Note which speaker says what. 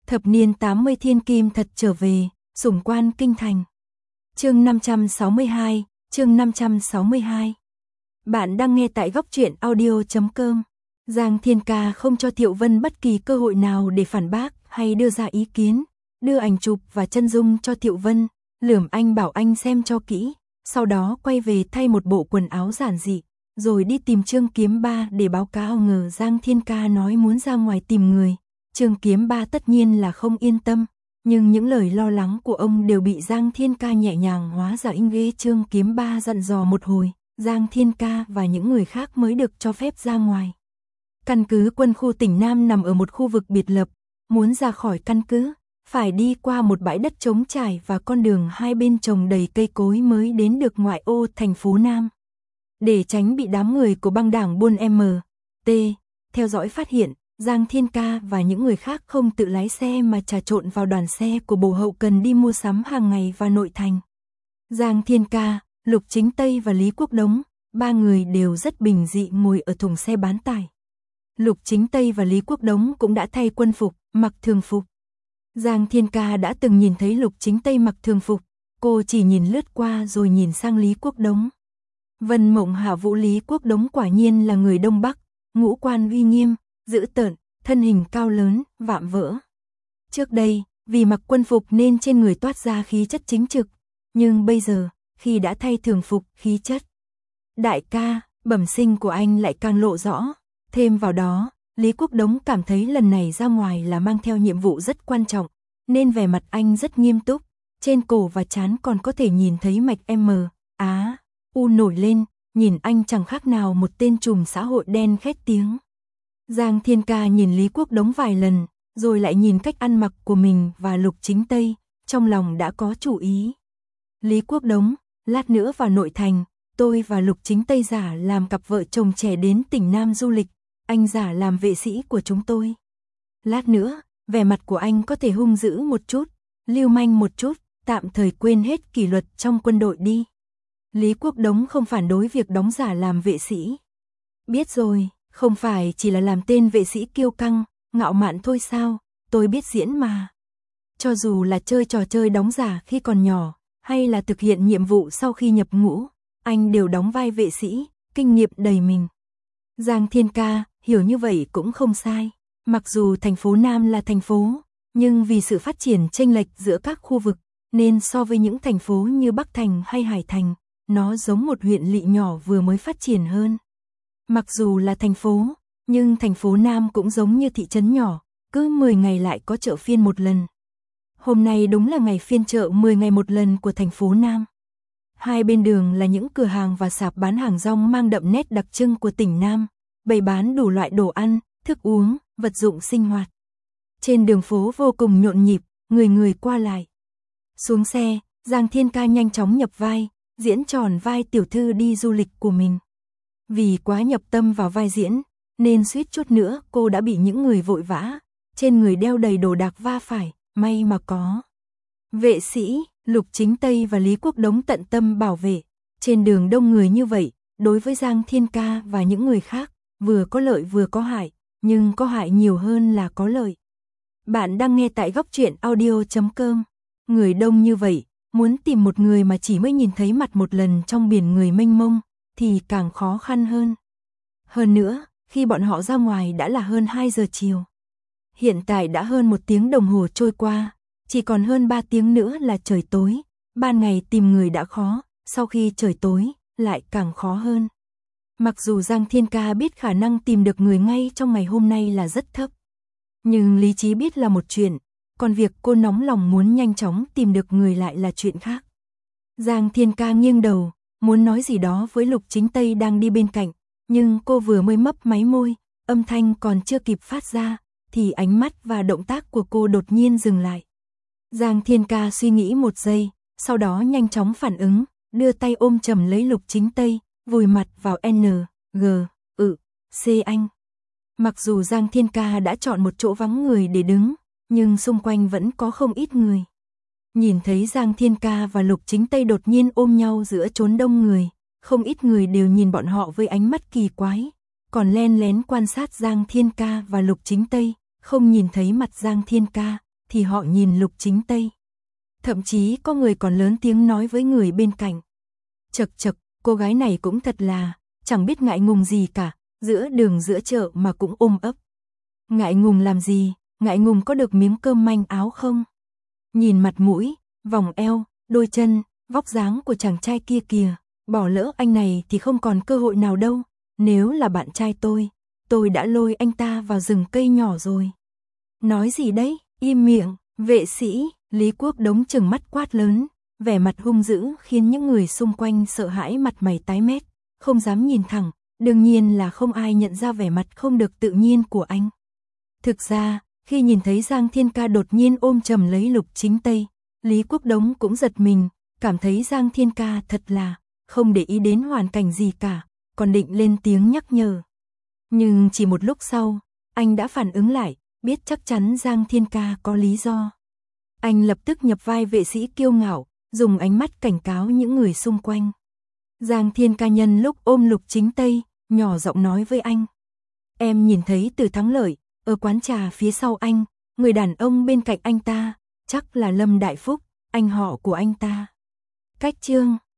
Speaker 1: Thập niên 80 thiên kim thật trở về, sủng quan kinh thành. Chương 562, chương 562. Bạn đang nghe tại góc truyện audio.com. Giang Thiên Ca không cho Thiệu Vân bất kỳ cơ hội nào để phản bác hay đưa ra ý kiến, đưa ảnh chụp và chân dung cho Thiệu Vân, lườm anh bảo anh xem cho kỹ, sau đó quay về thay một bộ quần áo giản dị, rồi đi tìm Trương Kiếm Ba để báo cáo. Ngờ Giang Thiên Ca nói muốn ra ngoài tìm người, Trương Kiếm Ba tất nhiên là không yên tâm, nhưng những lời lo lắng của ông đều bị Giang Thiên Ca nhẹ nhàng hóa giải. Ghê Trương Kiếm Ba dặn dò một hồi, Giang Thiên Ca và những người khác mới được cho phép ra ngoài. Căn cứ quân khu tỉnh Nam nằm ở một khu vực biệt lập, muốn ra khỏi căn cứ, phải đi qua một bãi đất trống trải và con đường hai bên trồng đầy cây cối mới đến được ngoại ô thành phố Nam. Để tránh bị đám người của băng đảng buôn MT theo dõi phát hiện, Giang Thiên Ca và những người khác không tự lái xe mà trà trộn vào đoàn xe của bộ hậu cần đi mua sắm hàng ngày và nội thành. Giang Thiên Ca, Lục Chính Tây và Lý Quốc Đống, ba người đều rất bình dị ngồi ở thùng xe bán tải. Lục Chính Tây và Lý Quốc Đống cũng đã thay quân phục, mặc thường phục. Giang Thiên Ca đã từng nhìn thấy Lục Chính Tây mặc thường phục, cô chỉ nhìn lướt qua rồi nhìn sang Lý Quốc Đống. Vân Mộng Hạ Vũ. Lý Quốc Đống quả nhiên là người Đông Bắc, ngũ quan uy nghiêm, dữ tợn, thân hình cao lớn, vạm vỡ. Trước đây, vì mặc quân phục nên trên người toát ra khí chất chính trực, nhưng bây giờ, khi đã thay thường phục, khí chất đại ca, bẩm sinh của anh lại càng lộ rõ. Thêm vào đó, Lý Quốc Đống cảm thấy lần này ra ngoài là mang theo nhiệm vụ rất quan trọng, nên vẻ mặt anh rất nghiêm túc, trên cổ và trán còn có thể nhìn thấy mạch U nổi lên, nhìn anh chẳng khác nào một tên trùm xã hội đen khét tiếng. Giang Thiên Ca nhìn Lý Quốc Đống vài lần, rồi lại nhìn cách ăn mặc của mình và Lục Chính Tây, trong lòng đã có chủ ý. Lý Quốc Đống, lát nữa vào nội thành, tôi và Lục Chính Tây giả làm cặp vợ chồng trẻ đến tỉnh Nam du lịch, anh giả làm vệ sĩ của chúng tôi. Lát nữa, vẻ mặt của anh có thể hung dữ một chút, lưu manh một chút, tạm thời quên hết kỷ luật trong quân đội đi. Lý Quốc Đống không phản đối việc đóng giả làm vệ sĩ. Biết rồi, không phải chỉ là làm tên vệ sĩ kiêu căng, ngạo mạn thôi sao, tôi biết diễn mà. Cho dù là chơi trò chơi đóng giả khi còn nhỏ, hay là thực hiện nhiệm vụ sau khi nhập ngũ, anh đều đóng vai vệ sĩ, kinh nghiệm đầy mình. Giang Thiên Ca, hiểu như vậy cũng không sai. Mặc dù thành phố Nam là thành phố, nhưng vì sự phát triển chênh lệch giữa các khu vực, nên so với những thành phố như Bắc Thành hay Hải Thành, nó giống một huyện lỵ nhỏ vừa mới phát triển hơn. Mặc dù là thành phố, nhưng thành phố Nam cũng giống như thị trấn nhỏ, cứ 10 ngày lại có chợ phiên một lần. Hôm nay đúng là ngày phiên chợ 10 ngày một lần của thành phố Nam. Hai bên đường là những cửa hàng và sạp bán hàng rong mang đậm nét đặc trưng của tỉnh Nam, bày bán đủ loại đồ ăn, thức uống, vật dụng sinh hoạt. Trên đường phố vô cùng nhộn nhịp, người người qua lại. Xuống xe, Giang Thiên Ca nhanh chóng nhập vai, diễn tròn vai tiểu thư đi du lịch của mình. Vì quá nhập tâm vào vai diễn, nên suýt chút nữa cô đã bị những người vội vã, trên người đeo đầy đồ đạc va phải, may mà có vệ sĩ, Lục Chính Tây và Lý Quốc Đống tận tâm bảo vệ. Trên đường đông người như vậy, đối với Giang Thiên Ca và những người khác, vừa có lợi vừa có hại, nhưng có hại nhiều hơn là có lợi. Bạn đang nghe tại góc truyện audio.com. Người đông như vậy, muốn tìm một người mà chỉ mới nhìn thấy mặt một lần trong biển người mênh mông, thì càng khó khăn hơn. Hơn nữa, khi bọn họ ra ngoài đã là hơn 2 giờ chiều. Hiện tại đã hơn 1 tiếng đồng hồ trôi qua, chỉ còn hơn 3 tiếng nữa là trời tối. Ban ngày tìm người đã khó, sau khi trời tối, lại càng khó hơn. Mặc dù Giang Thiên Ca biết khả năng tìm được người ngay trong ngày hôm nay là rất thấp, nhưng lý trí biết là một chuyện, còn việc cô nóng lòng muốn nhanh chóng tìm được người lại là chuyện khác. Giang Thiên Ca nghiêng đầu, muốn nói gì đó với Lục Chính Tây đang đi bên cạnh, nhưng cô vừa mới mấp máy môi, âm thanh còn chưa kịp phát ra, thì ánh mắt và động tác của cô đột nhiên dừng lại. Giang Thiên Ca suy nghĩ một giây, sau đó nhanh chóng phản ứng, đưa tay ôm chầm lấy Lục Chính Tây, vùi mặt vào C anh. Mặc dù Giang Thiên Ca đã chọn một chỗ vắng người để đứng, nhưng xung quanh vẫn có không ít người. Nhìn thấy Giang Thiên Ca và Lục Chính Tây đột nhiên ôm nhau giữa chốn đông người, không ít người đều nhìn bọn họ với ánh mắt kỳ quái, còn len lén quan sát Giang Thiên Ca và Lục Chính Tây, không nhìn thấy mặt Giang Thiên Ca, thì họ nhìn Lục Chính Tây. Thậm chí có người còn lớn tiếng nói với người bên cạnh. Chậc chậc, cô gái này cũng thật là, chẳng biết ngại ngùng gì cả, giữa đường giữa chợ mà cũng ôm ấp. Ngại ngùng làm gì, ngại ngùng có được miếng cơm manh áo không? Nhìn mặt mũi, vòng eo, đôi chân, vóc dáng của chàng trai kia kìa, bỏ lỡ anh này thì không còn cơ hội nào đâu, nếu là bạn trai tôi đã lôi anh ta vào rừng cây nhỏ rồi. Nói gì đấy, im miệng, vệ sĩ, Lý Quốc Đống trừng mắt quát lớn, vẻ mặt hung dữ khiến những người xung quanh sợ hãi mặt mày tái mét, không dám nhìn thẳng, đương nhiên là không ai nhận ra vẻ mặt không được tự nhiên của anh. Thực ra, khi nhìn thấy Giang Thiên Ca đột nhiên ôm chầm lấy Lục Chính Tây, Lý Quốc Đống cũng giật mình, cảm thấy Giang Thiên Ca thật là không để ý đến hoàn cảnh gì cả, còn định lên tiếng nhắc nhở. Nhưng chỉ một lúc sau, anh đã phản ứng lại, biết chắc chắn Giang Thiên Ca có lý do. Anh lập tức nhập vai vệ sĩ kiêu ngạo, dùng ánh mắt cảnh cáo những người xung quanh. Giang Thiên Ca nhân lúc ôm Lục Chính Tây, nhỏ giọng nói với anh. Em nhìn thấy Từ Thắng Lợi, ở quán trà phía sau anh, người đàn ông bên cạnh anh ta, chắc là Lâm Đại Phúc, anh họ của anh ta. Cách chương